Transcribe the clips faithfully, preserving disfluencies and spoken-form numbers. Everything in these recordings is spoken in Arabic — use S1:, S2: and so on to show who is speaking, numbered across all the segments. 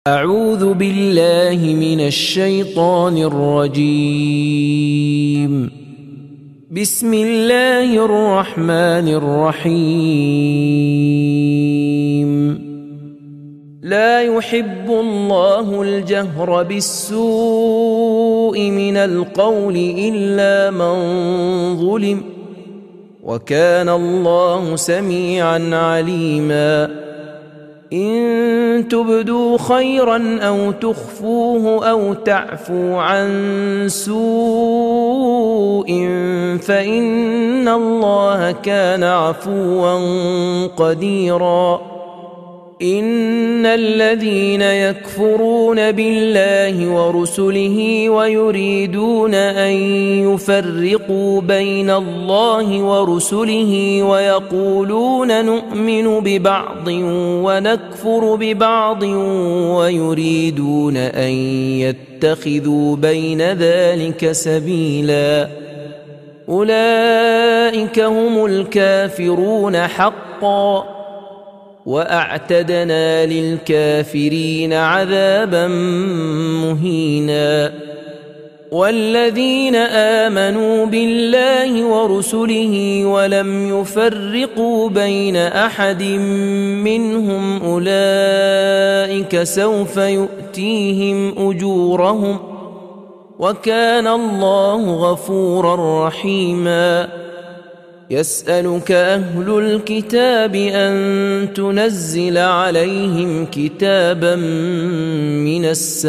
S1: أعوذ بالله من الشيطان الرجيم. بسم الله الرحمن الرحيم. لا يحب الله الجهر بالسوء من القول إلا من ظلم، وكان الله سميعا عليما. إن تبدوا خيرا أو تخفوه أو تعفو عن سوء فإن الله كان عفوا قديرا. إن الذين يكفرون بالله ورسله ويريدون أن يفرقوا بين الله ورسله ويقولون نؤمن ببعض ونكفر ببعض ويريدون أن يتخذوا بين ذلك سبيلا، أولئك هم الكافرون حقا، وأعتدنا للكافرين عذابا مهينا. والذين آمنوا بالله ورسله ولم يفرقوا بين أحد منهم أولئك سوف يؤتيهم أجورهم، وكان الله غفورا رحيما. يسألك أهل الكتاب أن تنزل عليهم كتابا من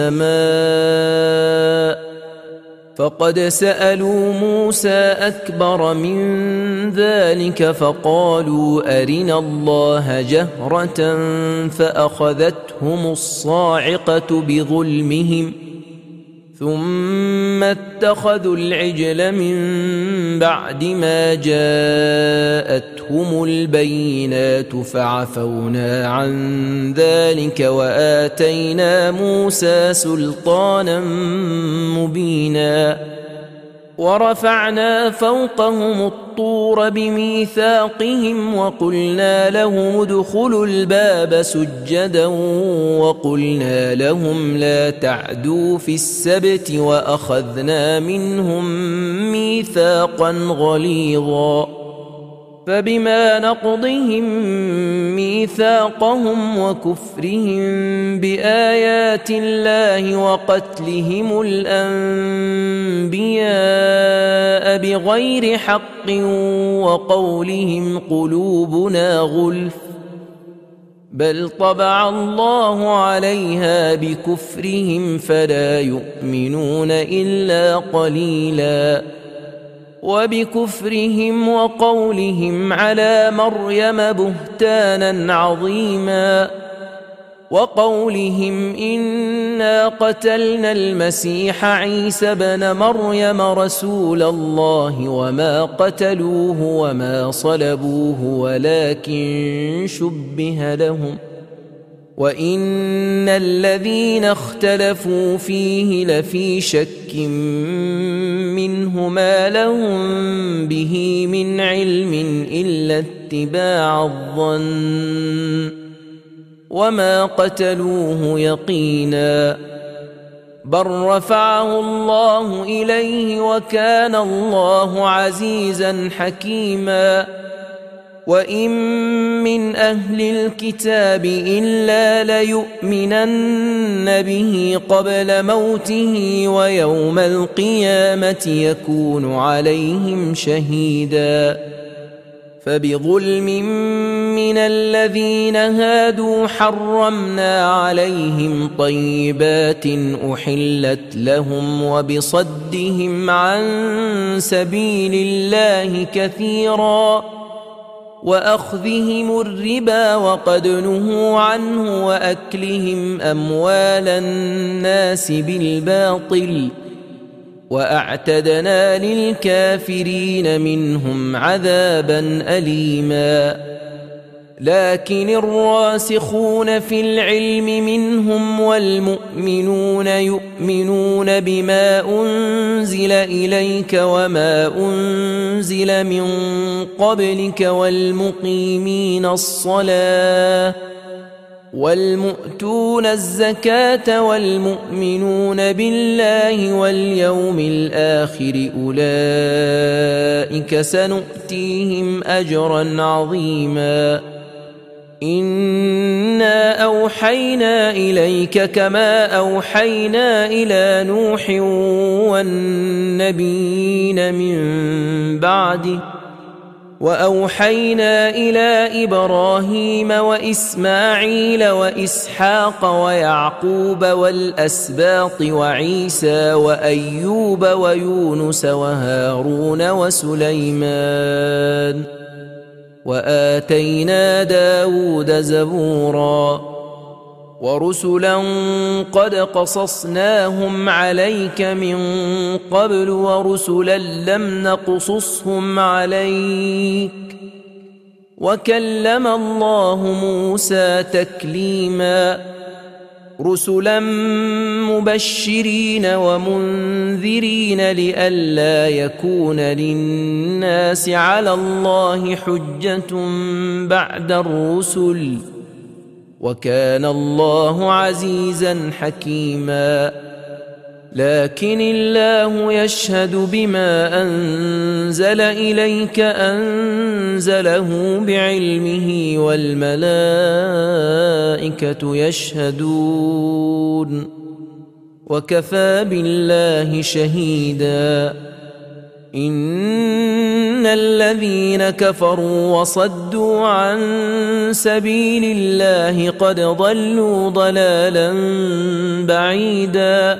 S1: السماء، فقد سألوا موسى أكبر من ذلك فقالوا أرنا الله جهرة فأخذتهم الصاعقة بظلمهم، ثم اتخذوا العجل من بعد ما جاءتهم البينات فعفونا عن ذلك وآتينا موسى سلطانا مبينا. ورفعنا فوقهم الطور بميثاقهم وقلنا لهم ادخلوا الباب سجدا وقلنا لهم لا تعدوا في السبت وأخذنا منهم ميثاقا غليظا. فبما نقضهم ميثاقهم وكفرهم بآيات الله وقتلهم الأنبياء بغير حق وقولهم قلوبنا غلف، بل طبع الله عليها بكفرهم فلا يؤمنون إلا قليلا. وبكفرهم وقولهم على مريم بهتانا عظيما، وقولهم إنا قتلنا المسيح عيسى بن مريم رسول الله وما قتلوه وما صلبوه ولكن شبه لهم، وإن الذين اختلفوا فيه لفي شك منه ما لهم به من علم إلا اتباع الظن، وما قتلوه يقينا، بل رفعه الله إليه وكان الله عزيزا حكيما. وإن من أهل الكتاب إلا ليؤمنن به قبل موته ويوم القيامة يكون عليهم شهيدا. فبظلم من الذين هادوا حرمنا عليهم طيبات أحلت لهم وبصدهم عن سبيل الله كثيرا، وأخذهم الربا وقد نهوا عنه وأكلهم أموال الناس بالباطل، وأعتدنا للكافرين منهم عذابا أليما. لكن الراسخون في العلم منهم والمؤمنون يؤمنون بما أنزل إليك وما أنزل من قبلك والمقيمين الصلاة والمؤتون الزكاة والمؤمنون بالله واليوم الآخر أولئك سنؤتيهم أجرا عظيما إنا أوحينا إليك كما أوحينا إلى نوح والنبيين من بعده وأوحينا إلى إبراهيم وإسماعيل وإسحاق ويعقوب والأسباط وعيسى وأيوب ويونس وهارون وسليمان وآتينا داود زبورا ورسلا قد قصصناهم عليك من قبل ورسلا لم نقصصهم عليك وكلم الله موسى تكليما رسلا مبشرين ومنذرين لئلا يكون للناس على الله حجة بعد الرسل وكان الله عزيزا حكيما لكن الله يشهد بما أنزل إليك أنزله بعلمه والملائكة يشهدون وكفى بالله شهيدا إن الذين كفروا وصدوا عن سبيل الله قد ضلوا ضلالا بعيدا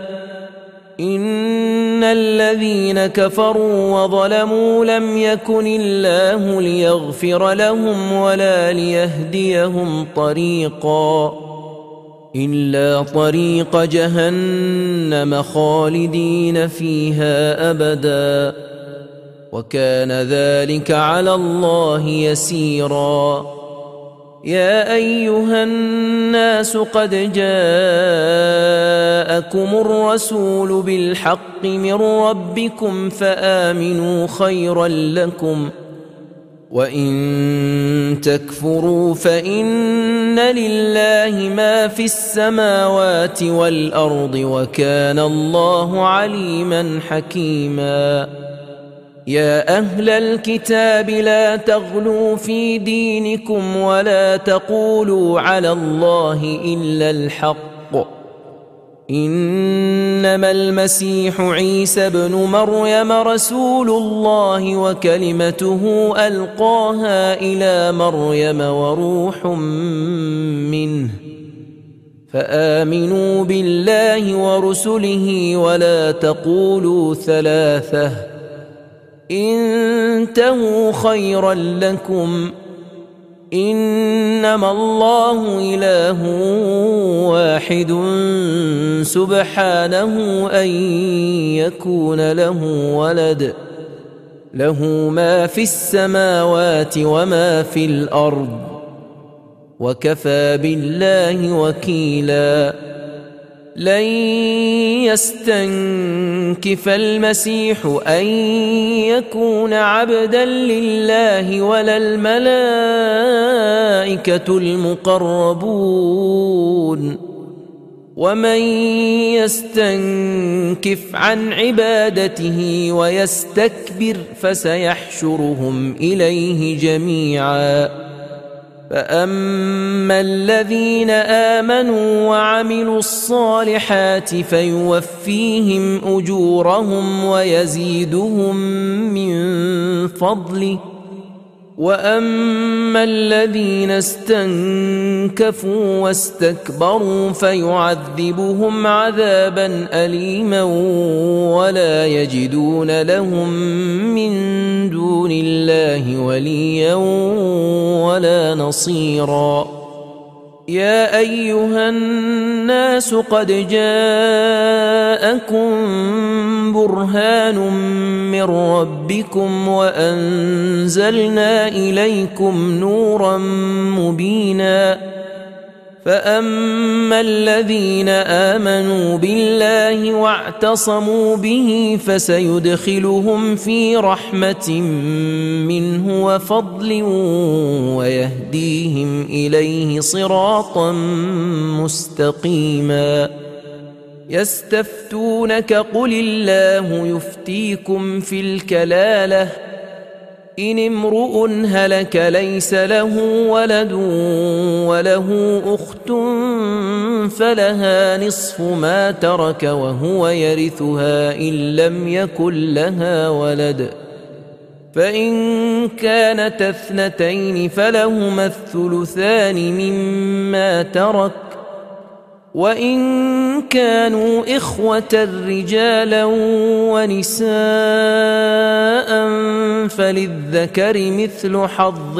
S1: إن الذين كفروا وظلموا لم يكن الله ليغفر لهم ولا ليهديهم طريقا إلا طريق جهنم خالدين فيها أبدا وكان ذلك على الله يسيرا يا أيها الناس قد جاءكم الرسول بالحق من ربكم فآمنوا خيرا لكم وإن تكفروا فإن لله ما في السماوات والأرض وكان الله عليما حكيما يا أهل الكتاب لا تغلوا في دينكم ولا تقولوا على الله إلا الحق إنما المسيح عيسى ابن مريم رسول الله وكلمته ألقاها إلى مريم وروح منه فآمنوا بالله ورسله ولا تقولوا ثلاثة انتهوا خيرا لكم إنما الله إله واحد سبحانه أن يكون له ولد له ما في السماوات وما في الأرض وكفى بالله وكيلا لن يستنكف المسيح أن يكون عبدا لله ولا الملائكة المقربون ومن يستنكف عن عبادته ويستكبر فسيحشرهم إليه جميعا فأما الذين آمنوا وعملوا الصالحات فيوفيهم أجورهم ويزيدهم من فضله وأما الذين استنكفوا واستكبروا فيعذبهم عذابا أليما ولا يجدون لهم من دون الله وليا ولا نصيرا يا أيها الناس قد جاءكم برهان من ربكم وأنزلنا إليكم نورا مبينا فأما الذين آمنوا بالله واعتصموا به فسيدخلهم في رحمة منه وفضل ويهديهم إليه صراطا مستقيما. يستفتونك قل الله يفتيكم في الكلالة إن امرؤ هلك ليس له ولد وله أخت فلها نصف ما ترك وهو يرثها إن لم يكن لها ولد، فإن كانت اثنتين فلهما الثلثان مما ترك، وإن كانوا إخوة رجالا ونساء فللذكر مثل حظ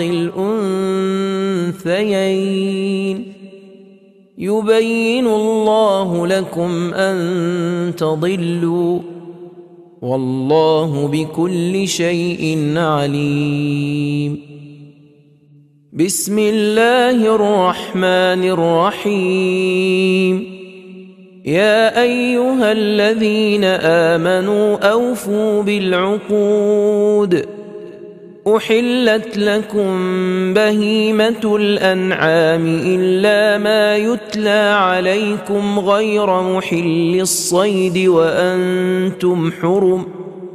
S1: الأنثيين. يبين الله لكم أن تضلوا والله بكل شيء عليم. بسم الله الرحمن الرحيم. يا أيها الذين آمنوا أوفوا بالعقود. أحلت لكم بهيمة الأنعام إلا ما يتلى عليكم غير محل الصيد وأنتم حرم،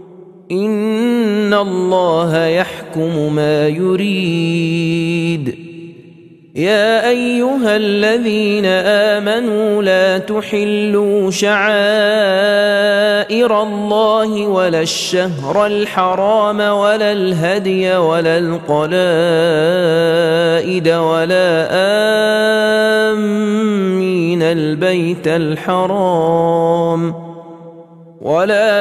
S1: إن الله يحكم ما يريد. يا أيها الذين آمنوا لا تحلوا شعائر الله ولا الشهر الحرام ولا الهدي ولا القلائد ولا آمين البيت الحرام ولا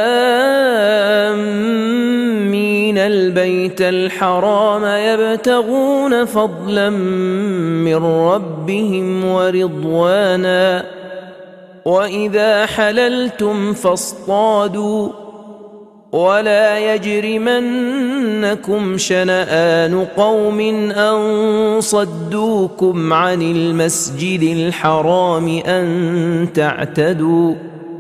S1: آمين البيت الحرام يبتغون فضلا من ربهم ورضوانا، وإذا حللتم فاصطادوا، ولا يجرمنكم شنآن قوم أن صدوكم عن المسجد الحرام أن تعتدوا،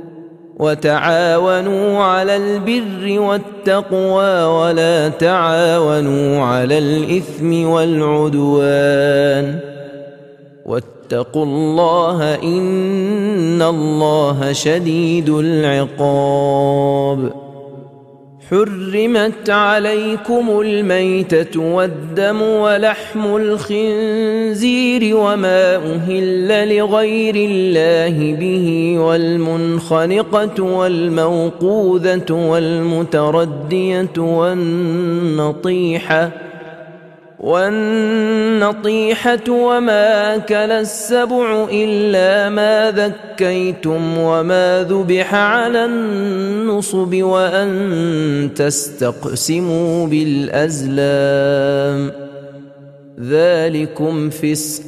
S1: وتعاونوا على البر والتقوى ولا تعاونوا على الإثم والعدوان، واتقوا الله إن الله شديد العقاب. حرمت عليكم الميتة والدم ولحم الخنزير وما أهل لغير الله به والمنخنقة والموقوذة والمتردية والنطيحة والنطيحة وما أكل السبع إلا ما ذكيتم وما ذبح على النصب وأن تستقسموا بالأزلام، ذلكم فسق.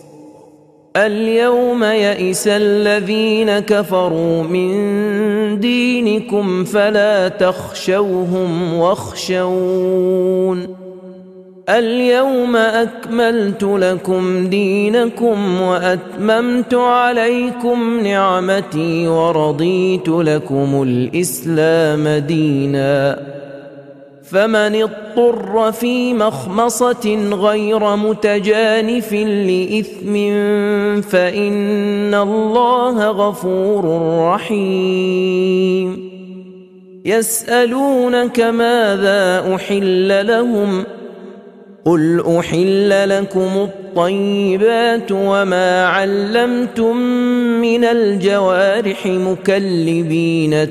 S1: اليوم يئس الذين كفروا من دينكم فلا تخشوهم واخشون. اليوم أكملت لكم دينكم وأتممت عليكم نعمتي ورضيت لكم الإسلام دينا، فمن اضطر في مخمصة غير متجانف لإثم فإن الله غفور رحيم. يسألونك ماذا أحل لهم، قل أحل لكم الطيبات وما علمتم من الجوارح مكلبين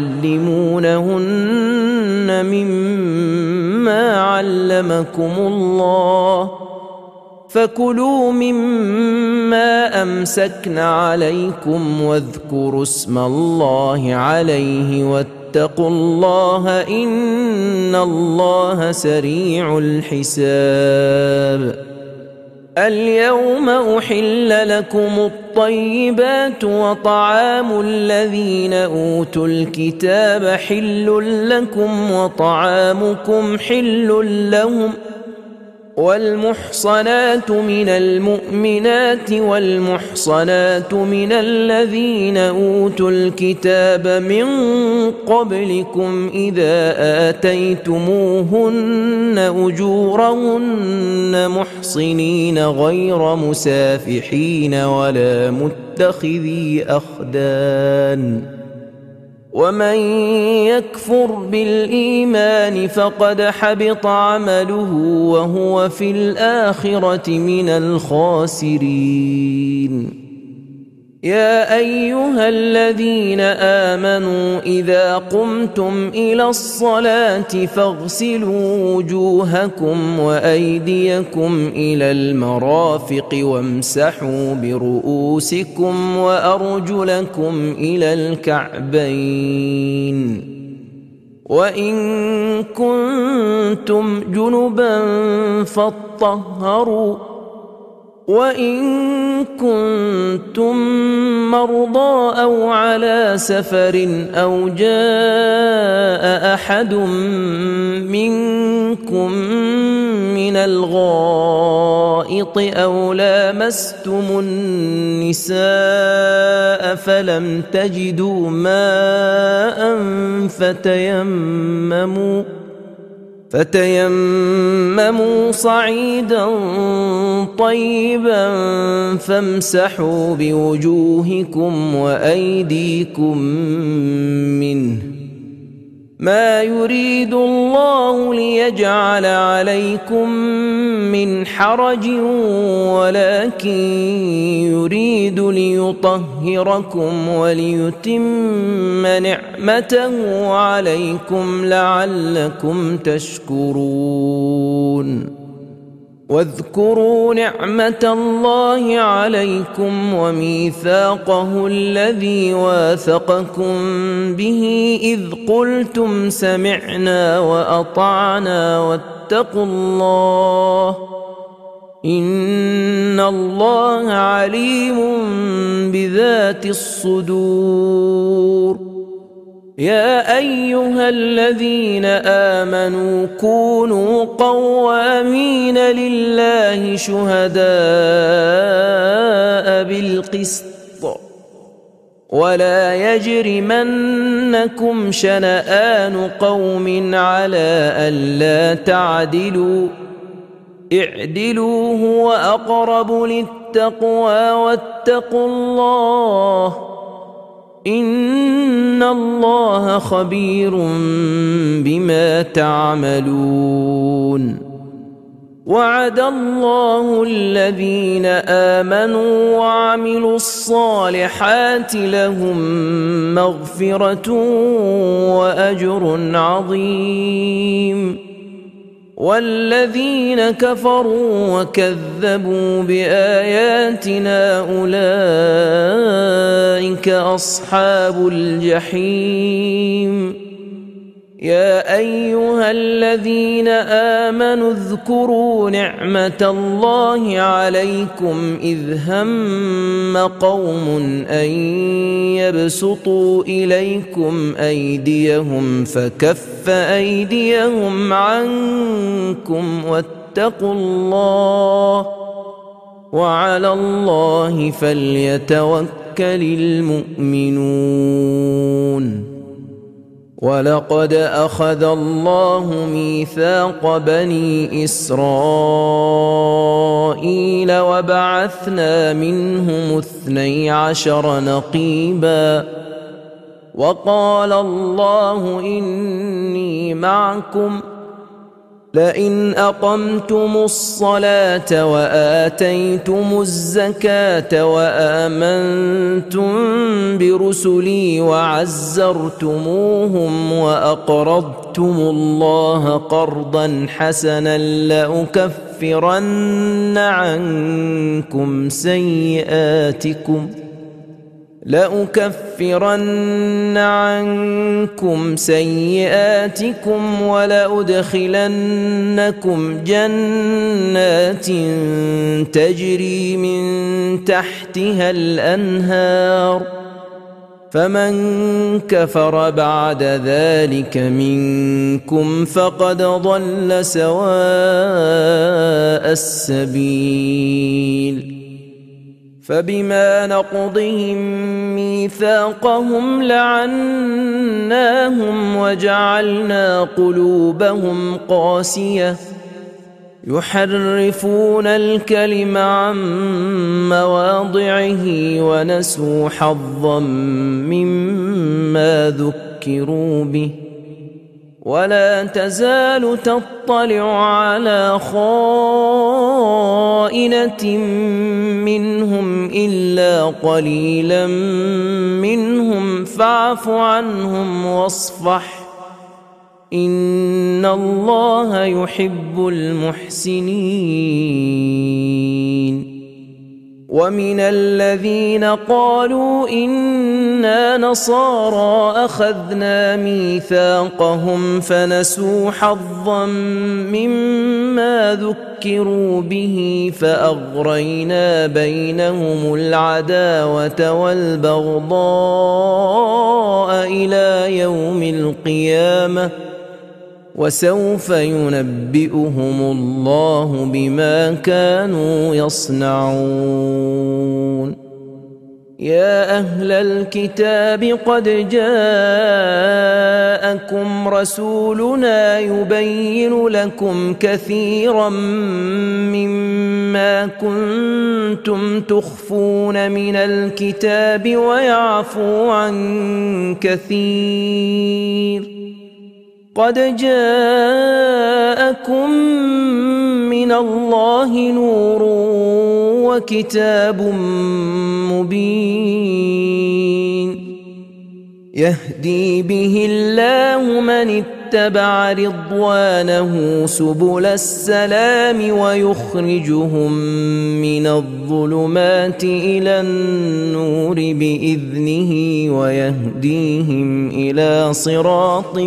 S1: تعلمونهن مما علمكم الله، فكلوا مما أمسكن عليكم واذكروا اسم الله عليه واتقوا الله إن الله سريع الحساب. اليوم أحل لكم الطيبات وطعام الذين أوتوا الكتاب حل لكم وطعامكم حل لهم، والمحصنات من المؤمنات والمحصنات من الذين أوتوا الكتاب من قبلكم إذا آتيتموهن أجورهن محصنين غير مسافحين ولا متخذي أخدان ومن يكفر بالإيمان فقد حبط عمله وهو في الآخرة من الخاسرين. يا أيها الذين آمنوا إذا قمتم إلى الصلاة فاغسلوا وجوهكم وأيديكم إلى المرافق وامسحوا برؤوسكم وأرجلكم إلى الكعبين وإن كنتم جنبا فاطهروا وإن كنتم مرضى أو على سفر أو جاء أحد منكم من الغائط أو لامستم النساء فلم تجدوا ماء فتيمموا فتيمموا صعيدا طيبا فامسحوا بوجوهكم وأيديكم منه ما يريد الله ليجعل عليكم من حرج ولكن يريد ليطهركم وليتم نعمته عليكم لعلكم تشكرون. واذكروا نعمة الله عليكم وميثاقه الذي واثقكم به إذ قلتم سمعنا وأطعنا واتقوا الله إن الله عليم بذات الصدور. يا أيها الذين آمنوا كونوا قوامين لله شهداء بالقسط ولا يجرمنكم شنآن قوم على ألا تعدلوا اعدلوا هو أقرب للتقوى واتقوا الله إن الله خبير بما تعملون. وعد الله الذين آمنوا وعملوا الصالحات لهم مغفرة وأجر عظيم. والذين كفروا وكذبوا بآياتنا أولئك أصحاب الجحيم. يا أيها الذين آمنوا اذكروا نعمة الله عليكم إذ هم قوم أن يبسطوا إليكم أيديهم فكف أيديهم عنكم واتقوا الله وعلى الله فليتوكل المؤمنون. ولقد أخذ الله ميثاق بني إسرائيل وبعثنا منهم اثني عشر نقيبا وقال الله إني معكم لئن أقمتم الصلاة وآتيتم الزكاة وآمنتم برسلي وعزرتموهم وأقرضتم الله قرضا حسنا لأكفرن عنكم سيئاتكم لأكفرن عنكم سيئاتكم ولأدخلنكم جنات تجري من تحتها الأنهار فمن كفر بعد ذلك منكم فقد ضل سواء السبيل فبما نقضهم ميثاقهم لعناهم وجعلنا قلوبهم قاسية يحرفون الكلم عن مواضعه ونسوا حظا مما ذكروا به ولا تزال تطلع على خائنة منهم إلا قليلا منهم فاعف عنهم واصفح إن الله يحب المحسنين ومن الذين قالوا إنا نصارى أخذنا ميثاقهم فنسوا حظا مما ذكروا به فأغرينا بينهم العداوة والبغضاء إلى يوم القيامة وسوف ينبئهم الله بما كانوا يصنعون يا أهل الكتاب قد جاءكم رسولنا يبين لكم كثيرا مما كنتم تخفون من الكتاب ويعفو عن كثير قد جاءكم من الله نور وكتاب مبين يهدي به الله من اتبع رضوانه سبل السلام ويخرجهم من الظلمات إلى النور بإذنه ويهديهم إلى صراط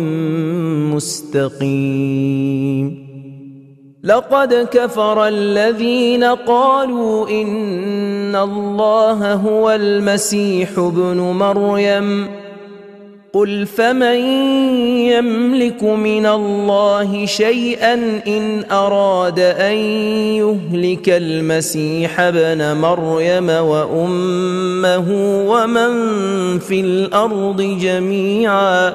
S1: مستقيم لقد كفر الذين قالوا إن الله هو المسيح ابن مريم قل فمن يملك من الله شيئا إن أراد أن يهلك المسيح ابن مريم وأمه ومن في الأرض جميعا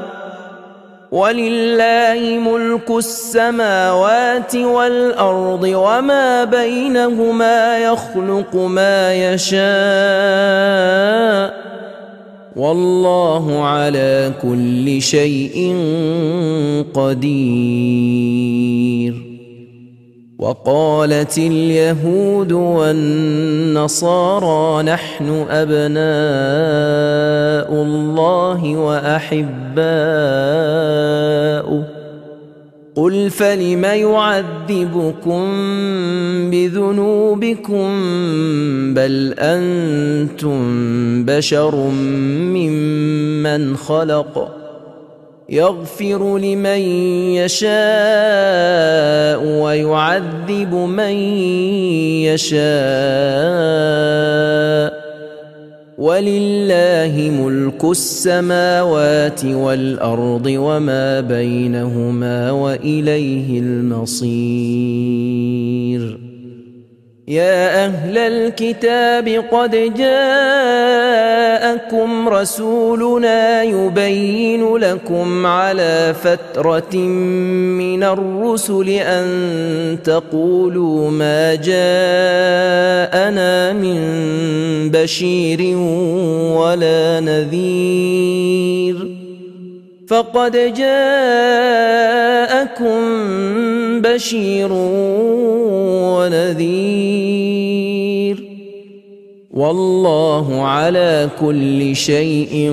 S1: ولله ملك السماوات والأرض وما بينهما يخلق ما يشاء والله على كل شيء قدير وقالت اليهود والنصارى نحن أبناء الله وأحباؤه قل فلم يعذبكم بذنوبكم بل أنتم بشر ممن خلق يغفر لمن يشاء ويعذب من يشاء ولله ملك السماوات والأرض وما بينهما وإليه المصير يا أهل الكتاب قد جاءكم رسولنا يبين لكم على فترة من الرسل أن تقولوا ما جاءنا من بشير ولا نذير فقد جاءكم بشير ونذير والله على كل شيء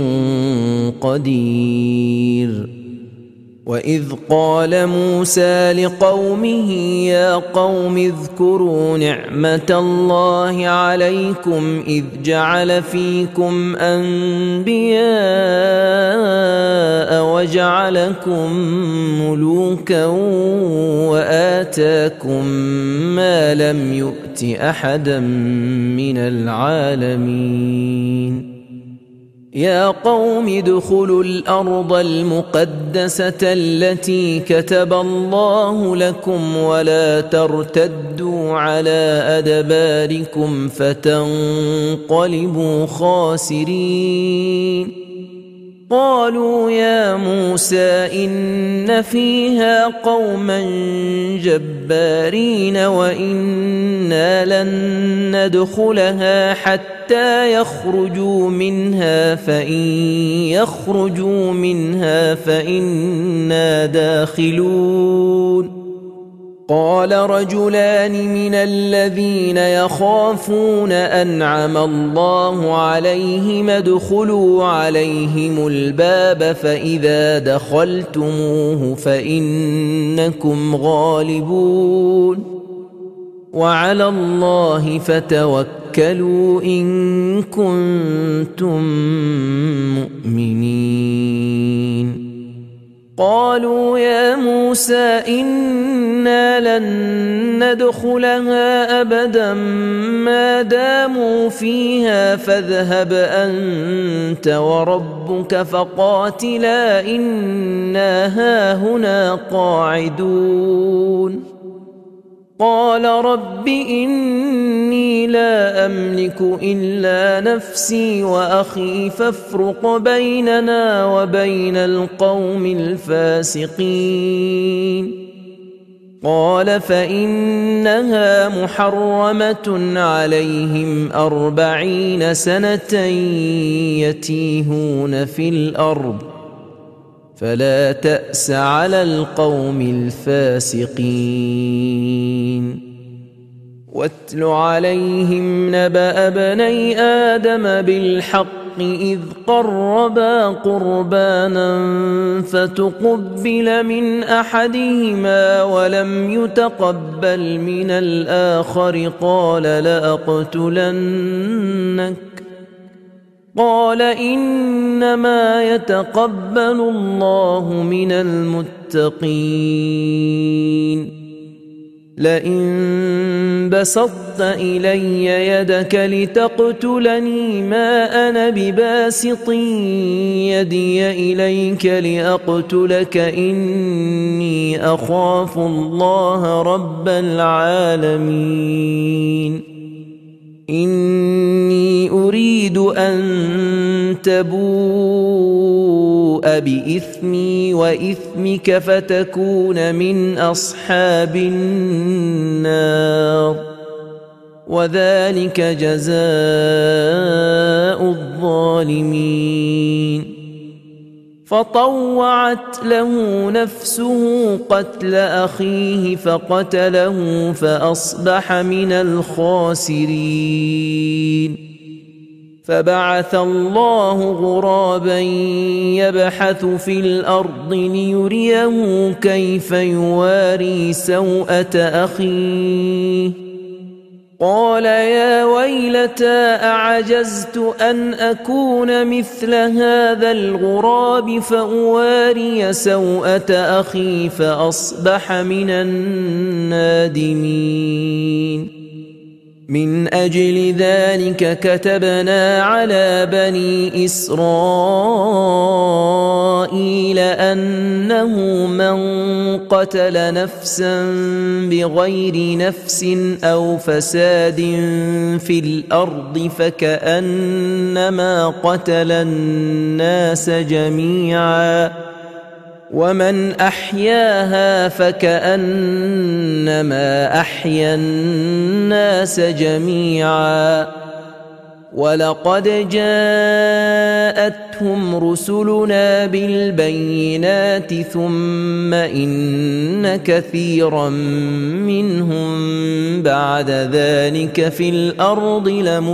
S1: قدير وإذ قال موسى لقومه يا قوم اذكروا نعمة الله عليكم إذ جعل فيكم أنبياء وجعلكم ملوكا وآتاكم ما لم يؤت أحدا من العالمين يا قوم ادخلوا الأرض المقدسة التي كتب الله لكم ولا ترتدوا على أدباركم فتنقلبوا خاسرين قالوا يا موسى إن فيها قوما جبارين وإنا لن ندخلها حتى يخرجوا منها فإن يخرجوا منها فإنا داخلون قال رجلان من الذين يخافون أنعم الله عليهم ادخلوا عليهم الباب فإذا دخلتموه فإنكم غالبون وعلى الله فتوكلوا إن كنتم مؤمنين قالوا يا موسى إنا لن ندخلها أبدا ما داموا فيها فاذهب أنت وربك فقاتلا إنا هاهنا قاعدون قال رب إني لا أملك إلا نفسي وأخي فافرق بيننا وبين القوم الفاسقين قال فإنها محرمة عليهم أربعين سنة يتيهون في الأرض فلا تأس على القوم الفاسقين واتل عليهم نبأ بني آدم بالحق إذ قربا قربانا فتقبل من أحدهما ولم يتقبل من الآخر قال لأقتلنك قال إنما يتقبل الله من المتقين لئن بسطت إلي يدك لتقتلني ما أنا بباسط يدي إليك لأقتلك إني أخاف الله رب العالمين إني أريد أن تبوء بإثمي وإثمك فتكون من أصحاب النار وذلك جزاء الظالمين فطوعت له نفسه قتل أخيه فقتله فأصبح من الخاسرين فبعث الله غرابا يبحث في الأرض ليريه كيف يواري سوءة أخيه قال يا ويلتى أعجزت أن أكون مثل هذا الغراب فأواري سوءة أخي فأصبح من النادمين من أجل ذلك كتبنا على بني إسرائيل أنه من قتل نفسا بغير نفس أو فساد في الأرض فكأنما قتل الناس جميعا ومن أحياها فكأنما أحيا الناس جميعا ولقد جاءتهم رسلنا بالبينات ثم إن كثيرا منهم بعد ذلك في الأرض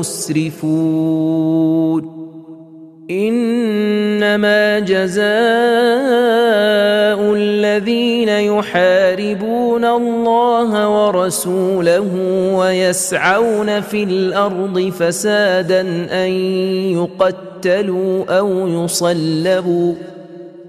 S1: لمسرفون إنما جزاء الذين يحاربون الله ورسوله ويسعون في الأرض فسادا أن يقتلوا أو يصلبوا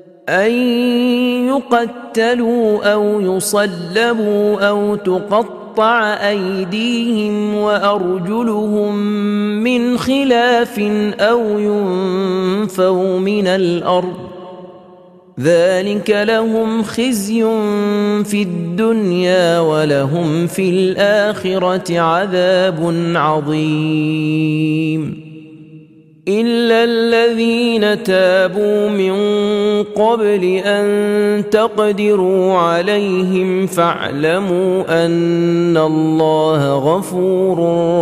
S1: أن يقتلوا أو يصلبوا أو تقطعوا تقطع أيديهم وأرجلهم من خلاف أو ينفوا من الأرض ذلك لهم خزي في الدنيا ولهم في الآخرة عذاب عظيم إلا الذين تابوا من قبل أن تقدروا عليهم فاعلموا أن الله غفور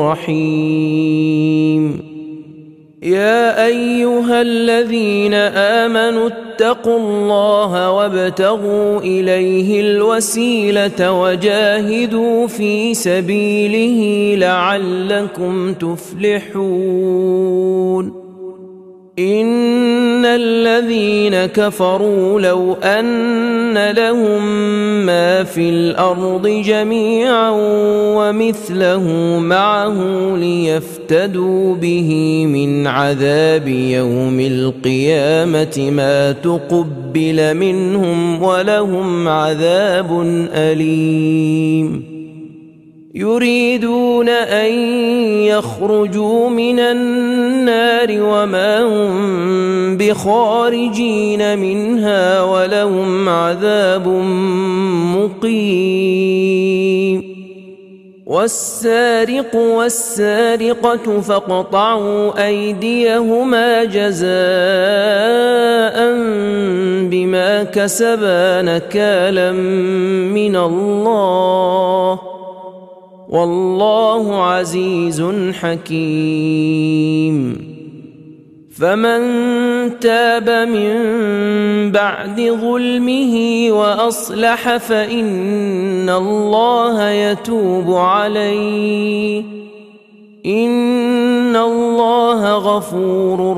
S1: رحيم يا أيها الذين آمنوا اتقوا الله وابتغوا إليه الوسيلة وجاهدوا في سبيله لعلكم تفلحون إن الذين كفروا لو أن لهم ما في الأرض جميعا ومثله معه ليفتدوا به من عذاب يوم القيامة ما تقبل منهم ولهم عذاب أليم يريدون أن يخرجوا من النار وما هم بخارجين منها ولهم عذاب مقيم والسارق والسارقة فاقطعوا أيديهما جزاء بما كسبا نكالا من الله والله عزيز حكيم فمن تاب من بعد ظلمه وأصلح فإن الله يتوب عليه إن الله غفور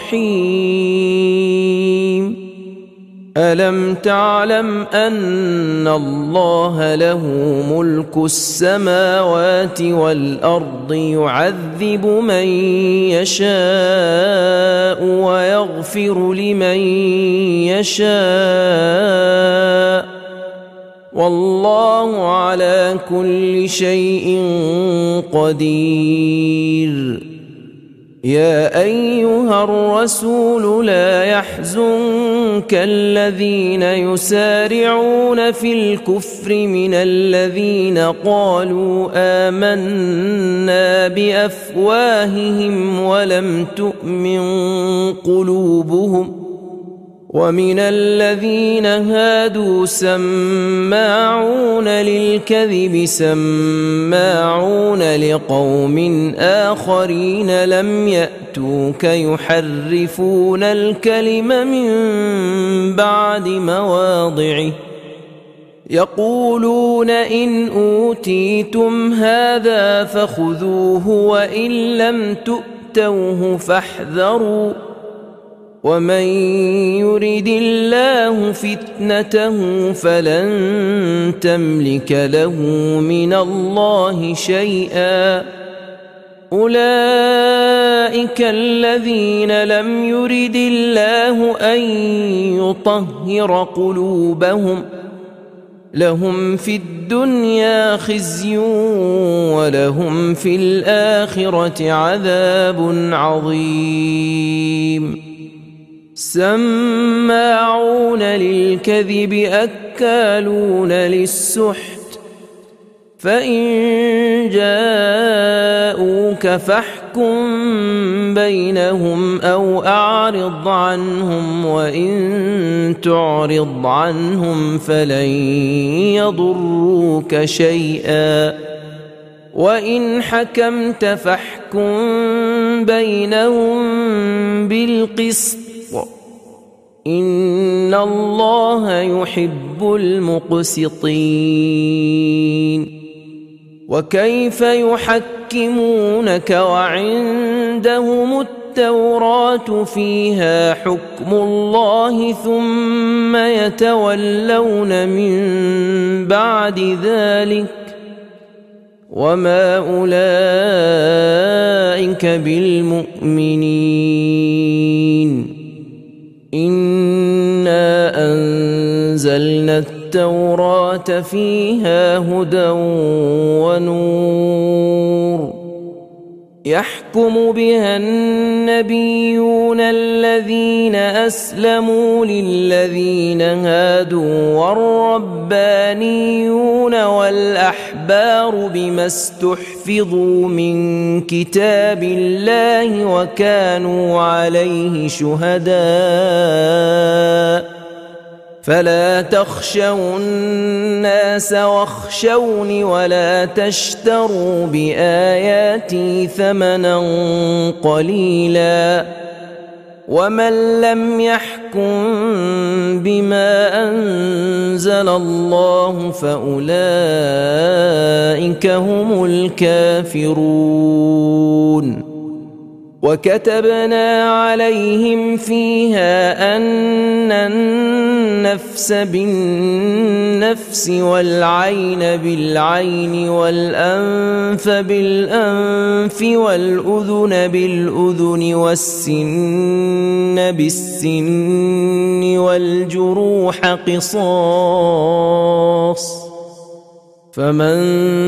S1: رحيم ألم تعلم أن الله له ملك السماوات والأرض يعذب من يشاء ويغفر لمن يشاء والله على كل شيء قدير يا أيها الرسول لا يحزنك الذين يسارعون في الكفر من الذين قالوا آمنا بأفواههم ولم تؤمن قلوبهم ومن الذين هادوا سماعون للكذب سماعون لقوم آخرين لم يأتوك يحرفون الكلم من بعد مواضعه يقولون إن أوتيتم هذا فخذوه وإن لم تؤتوه فاحذروا ومن يرد الله فتنته فلن تملك له من الله شيئا أولئك الذين لم يرد الله أن يطهر قلوبهم لهم في الدنيا خزي ولهم في الآخرة عذاب عظيم سماعون للكذب أكالون للسحت فإن جاءوك فاحكم بينهم أو أعرض عنهم وإن تعرض عنهم فلن يضروك شيئا وإن حكمت فاحكم بينهم بالقسط إن الله يحب المقسطين وكيف يحكمونك وعندهم التوراة فيها حكم الله ثم يتولون من بعد ذلك وما أولئك بالمؤمنين إنا أنزلنا التوراة التوراة فيها هدى ونور يحكم بها النبيون الذين أسلموا للذين هادوا والربانيون والأحبار بما استحفظوا من كتاب الله وكانوا عليه شهداء فلا تخشوا الناس واخشوني ولا تشتروا بآياتي ثمنا قليلا ومن لم يحكم بما أنزل الله فأولئك هم الكافرون وكتبنا عليهم فيها أن النفس بالنفس والعين بالعين والأنف بالأنف والأذن بالأذن والسن بالسن والجروح قصاص فمن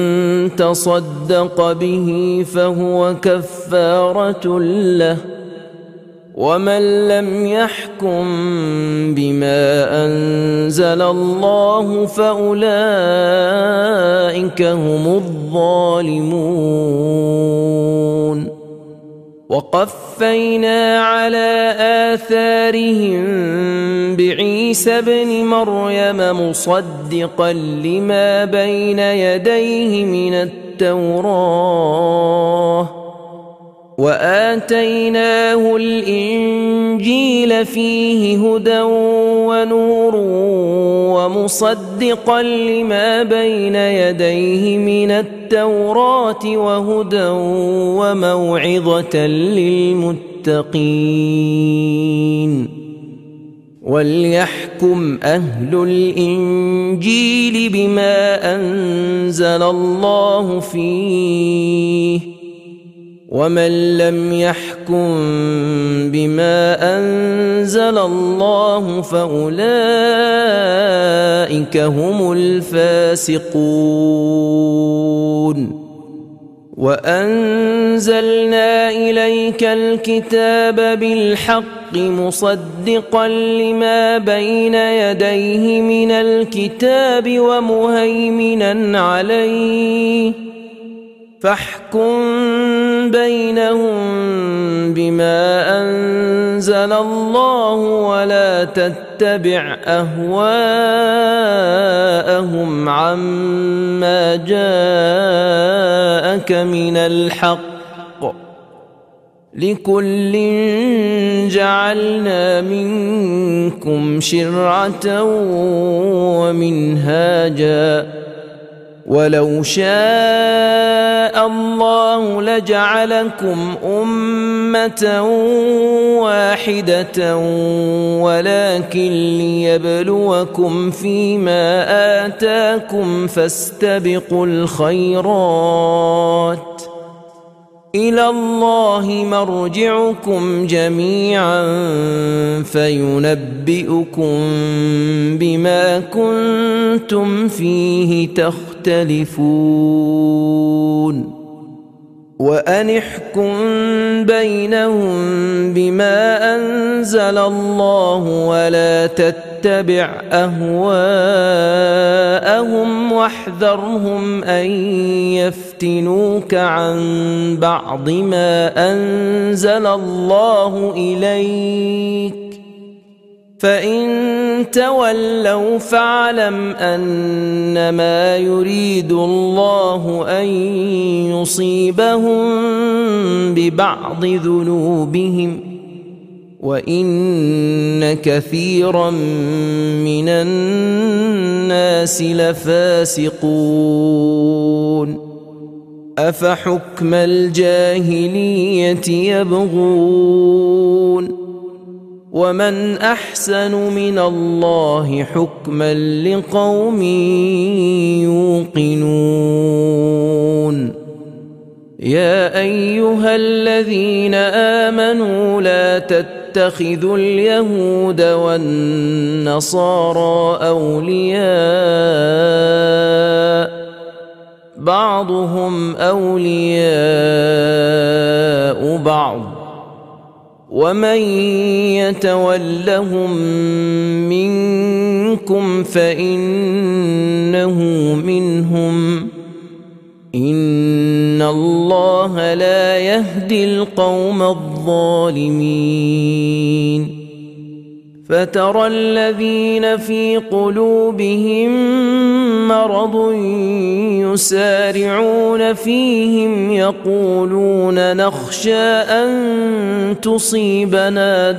S1: تصدق به فهو كفارة له ومن لم يحكم بما أنزل الله فأولئك هم الظالمون وقفينا على آثارهم بعيسى ابن مريم مصدقا لما بين يديه من التوراة وآتيناه الإنجيل فيه هدى ونور ومصدقا لما بين يديه من التوراة وهدى وموعظة للمتقين وليحكم أهل الإنجيل بما أنزل الله فيه ومن لم يحكم بما أنزل الله فأولئك هم الفاسقون وأنزلنا إليك الكتاب بالحق مصدقا لما بين يديه من الكتاب ومهيمنا عليه فاحكم بينهم بما أنزل الله ولا تتبع أهواءهم عما جاءك من الحق لكل جعلنا منكم شرعة ومنهاجا ولو شاء الله لجعلكم أمة واحدة ولكن ليبلوكم فيما آتاكم فاستبقوا الخيرات إلى الله مرجعكم جميعا فينبئكم بما كنتم فيه تختلفون وأن احكم بينهم بما أنزل الله ولا تتبع أهواءهم واحذرهم أن يفتنوك عن بعض ما أنزل الله إليك فإن تولوا فاعلم أنما يريد الله أن يصيبهم ببعض ذنوبهم وإن كثيرا من الناس لفاسقون أفحكم الجاهلية يبغون ومن أحسن من الله حكما لقوم يوقنون يا أيها الذين آمنوا لا تتبعوا تتخذوا اليهود والنصارى أولياء بعضهم أولياء بعض ومن يتولهم منكم فإنه منهم إن الله لا يهدي القوم الظالمين فترى الذين في قلوبهم مرض يسارعون فيهم يقولون نخشى أن تصيبنا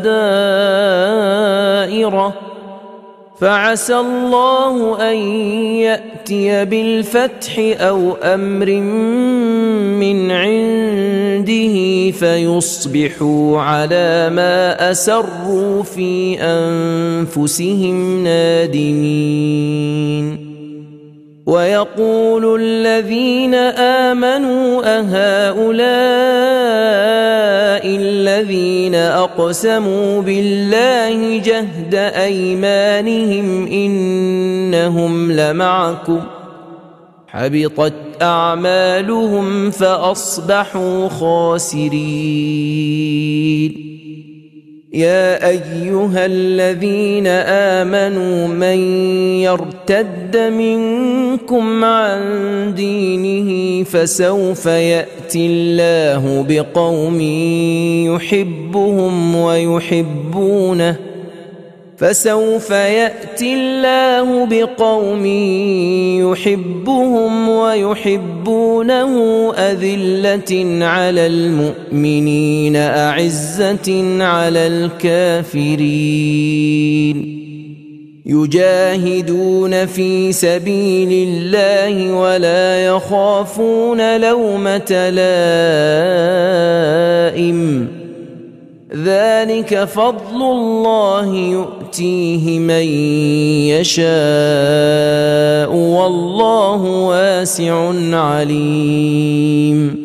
S1: دائرة فعسى الله أن يأتي بالفتح أو أمر من عنده فيصبحوا على ما أسروا في أنفسهم نادمين ويقول الذين آمنوا أهؤلاء الذين أقسموا بالله جهد أيمانهم إنهم لمعكم حبطت أعمالهم فأصبحوا خاسرين يا أيها الذين آمنوا من يرتد منكم عن دينه فسوف يأتي الله بقوم يحبهم ويحبونه فسوف يأتي الله بقوم يحبهم ويحبونه أذلة على المؤمنين أعزة على الكافرين يجاهدون في سبيل الله ولا يخافون لومة لائم ذلك فضل الله يؤتيه من يشاء والله واسع عليم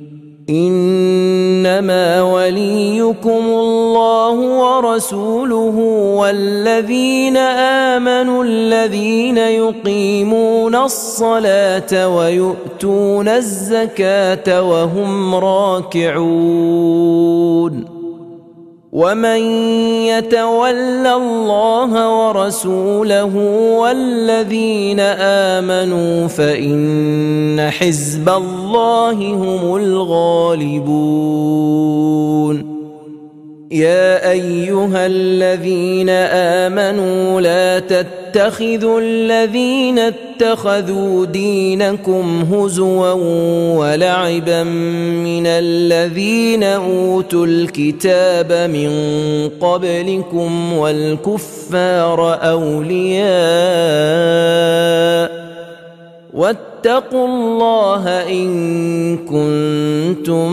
S1: إنما وليكم الله ورسوله والذين آمنوا الذين يقيمون الصلاة ويؤتون الزكاة وهم راكعون ومن يتول الله ورسوله والذين آمنوا فإن حزب الله هم الغالبون يا أيها الذين آمنوا لا تتخذوا الذين اتخذوا دينكم هزوا ولعبا من الذين أوتوا الكتاب من قبلكم والكفار أولياء واتقوا الله إن كنتم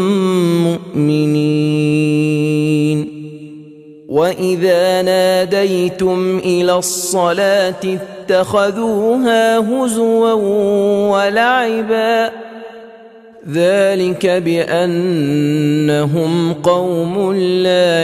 S1: مؤمنين وإذا ناديتم إلى الصلاة اتخذوها هزوا ولعبا ذلك بأنهم قوم لا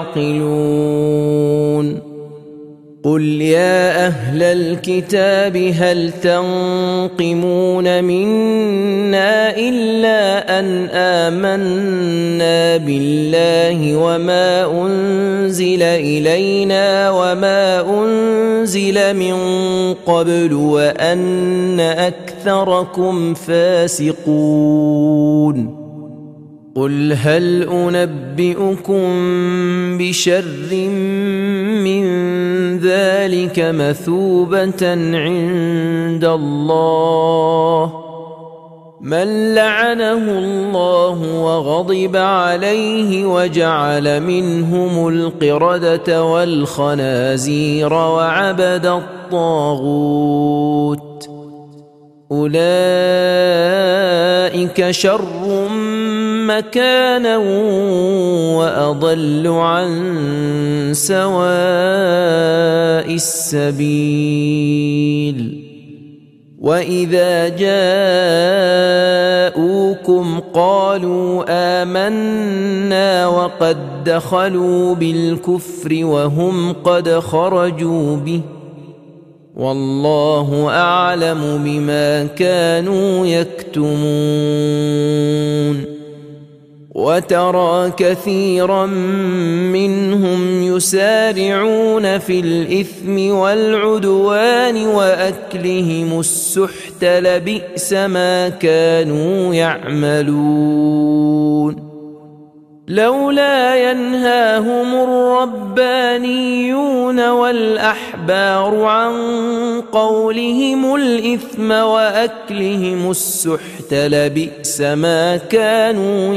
S1: يعقلون قل يا أهل الكتاب هل تنقمون منا إلا أن آمنا بالله وما أنزل إلينا وما أنزل من قبل وأن أكثركم فاسقون قل هل أنبئكم بشر من ذلك مثوبة عند الله من لعنه الله وغضب عليه وجعل منهم القردة والخنازير وعبد الطاغوت أولئك شر مكانا وأضل عن سواء السبيل وإذا جاءوكم قالوا آمنا وقد دخلوا بالكفر وهم قد خرجوا به والله أعلم بما كانوا يكتمون وترى كثيرا منهم يسارعون في الإثم والعدوان وأكلهم السحت لبئس ما كانوا يعملون لولا ينهاهم الربانيون والأحبار عن قولهم الإثم وأكلهم السحت لبئس ما كانوا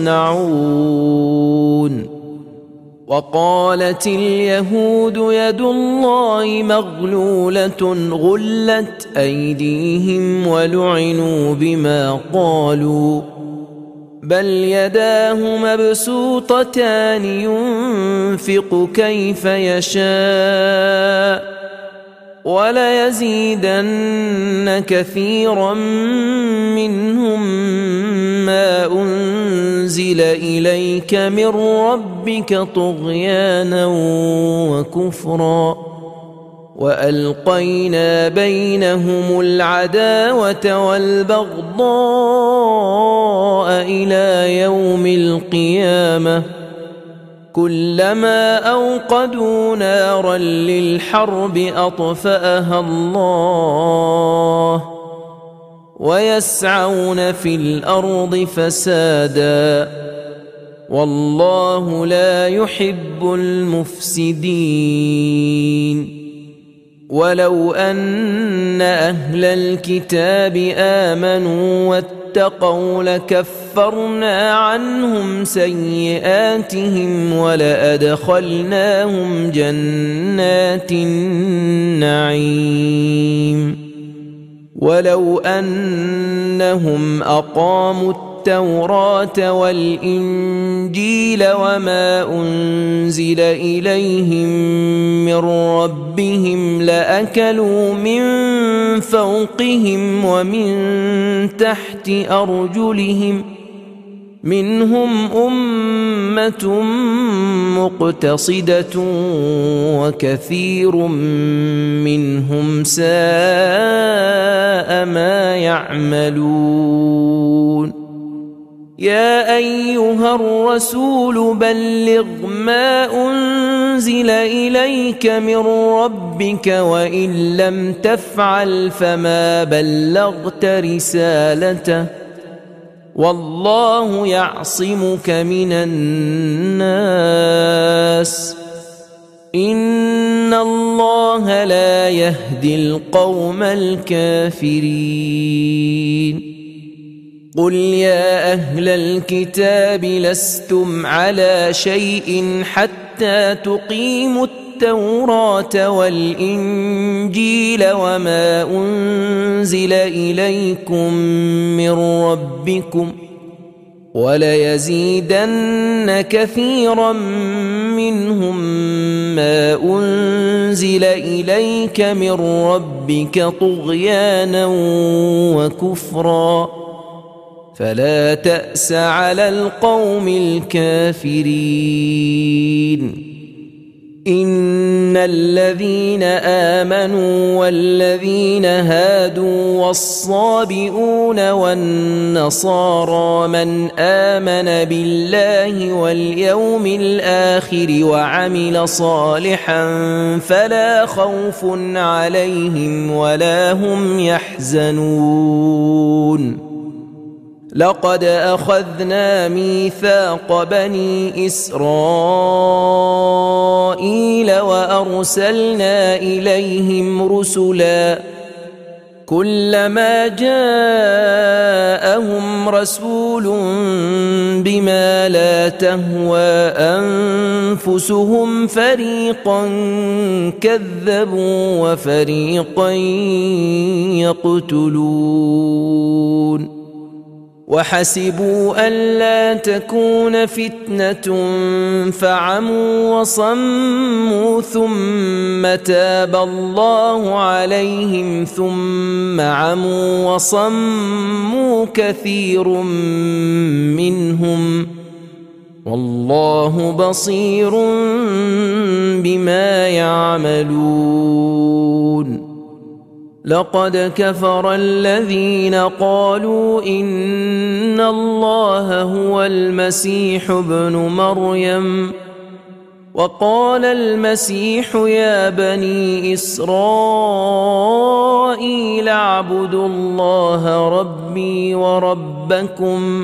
S1: يصنعون وقالت اليهود يد الله مغلولة غلت أيديهم ولعنوا بما قالوا بل يداه مبسوطتان ينفق كيف يشاء وليزيدن كثيرا منهم ما أنزل إليك من ربك طغيانا وكفرا وألقينا بينهم العداوة والبغضاء إلى يوم القيامة كلما أوقدوا نارا للحرب أطفأها الله ويسعون في الأرض فسادا والله لا يحب المفسدين ولو أن أهل الكتاب آمنوا واتقوا لكفرنا عنهم سيئاتهم ولأدخلناهم جنات النعيم ولو أنهم أقاموا التوراة والإنجيل وما أنزل إليهم من ربهم لأكلوا من فوقهم ومن تحت أرجلهم منهم أمة مقتصدة وكثير منهم ساء ما يعملون يا أيها الرسول بلغ ما أنزل إليك من ربك وإن لم تفعل فما بلغت رسالته والله يعصمك من الناس إن الله لا يهدي القوم الكافرين قل يا أهل الكتاب لستم على شيء حتى تقيموا التوراة والإنجيل وما أنزل إليكم من ربكم وليزيدن كثيرا منهم ما أنزل إليك من ربك طغيانا وكفرا فلا تأس على القوم الكافرين إن الذين آمنوا والذين هادوا والصابئون والنصارى من آمن بالله واليوم الآخر وعمل صالحا فلا خوف عليهم ولا هم يحزنون لقد أخذنا ميثاق بني إسرائيل وأرسلنا إليهم رسلا كلما جاءهم رسول بما لا تهوى أنفسهم فريقا كذبوا وفريقا يقتلون وحسبوا ألا تكون فتنة فعموا وصموا ثم تاب الله عليهم ثم عموا وصموا كثير منهم والله بصير بما يعملون لقد كفر الذين قالوا إن الله هو المسيح ابن مريم وقال المسيح يا بني إسرائيل اعبدوا الله ربي وربكم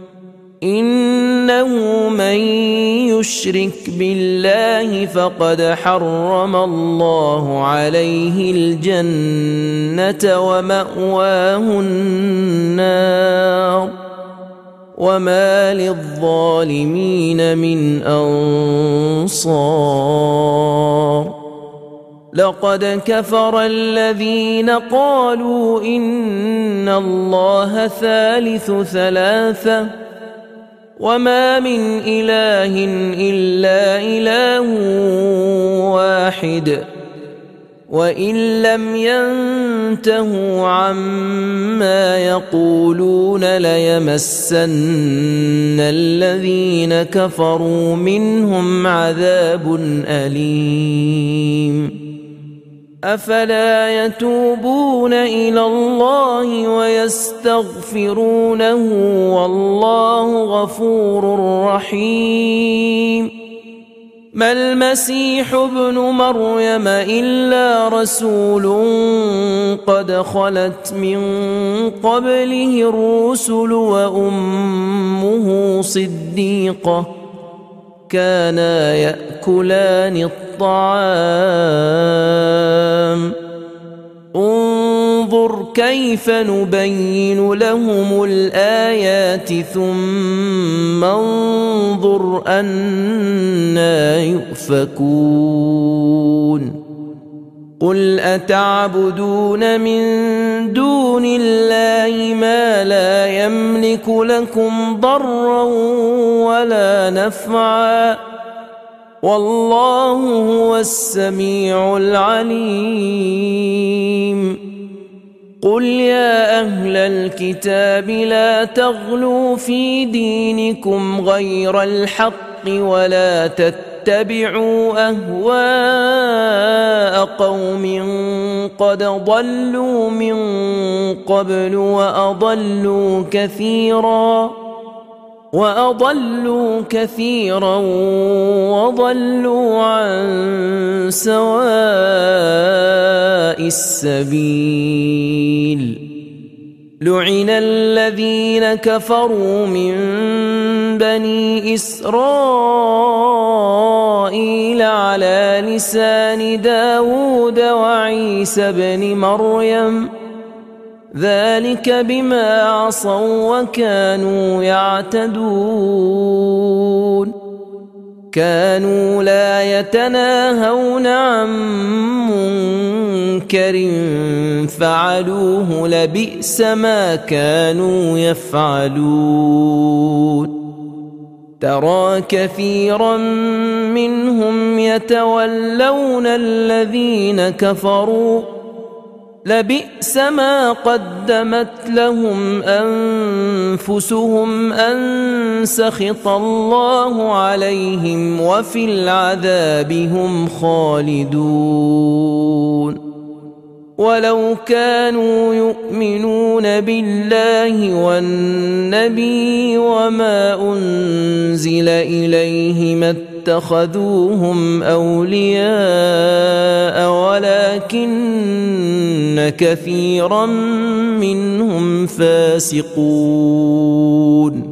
S1: إنه من يشرك بالله فقد حرم الله عليه الجنة ومأواه النار وما للظالمين من أنصار لقد كفر الذين قالوا إن الله ثالث ثلاثة وما من إله إلا إله واحد وإن لم ينتهوا عما يقولون ليمسن الذين كفروا منهم عذاب أليم أفلا يتوبون إلى الله ويستغفرونه والله غفور رحيم ما المسيح ابن مريم إلا رسول قد خلت من قبله الرسل وأمه صديقة كانا يأكلان الطعام انظر كيف نبين لهم الآيات ثم انظر أنى يؤفكون قل أتعبدون من دون الله ما لا يملك لكم ضرا ولا نفعا والله هو السميع العليم قل يا أهل الكتاب لا تغلوا في دينكم غير الحق ولا تتبعوا أهواء قوم قد ضلوا من قبل وأضلوا كثيرا وأضلوا كثيرا وضلوا عن سواء السبيل لعن الذين كفروا من بني إسرائيل على لسان داود وعيسى بن مريم ذلك بما عصوا وكانوا يعتدون كانوا لا يتناهون عن منكر فعلوه لبئس ما كانوا يفعلون ترى كثيرا منهم يتولون الذين كفروا لبئس ما قدمت لهم أنفسهم أن سخط الله عليهم وفي العذاب هم خالدون ولو كانوا يؤمنون بالله والنبي وما أنزل إليه ما اتخذوهم أولياء ولكن كثيرا منهم فاسقون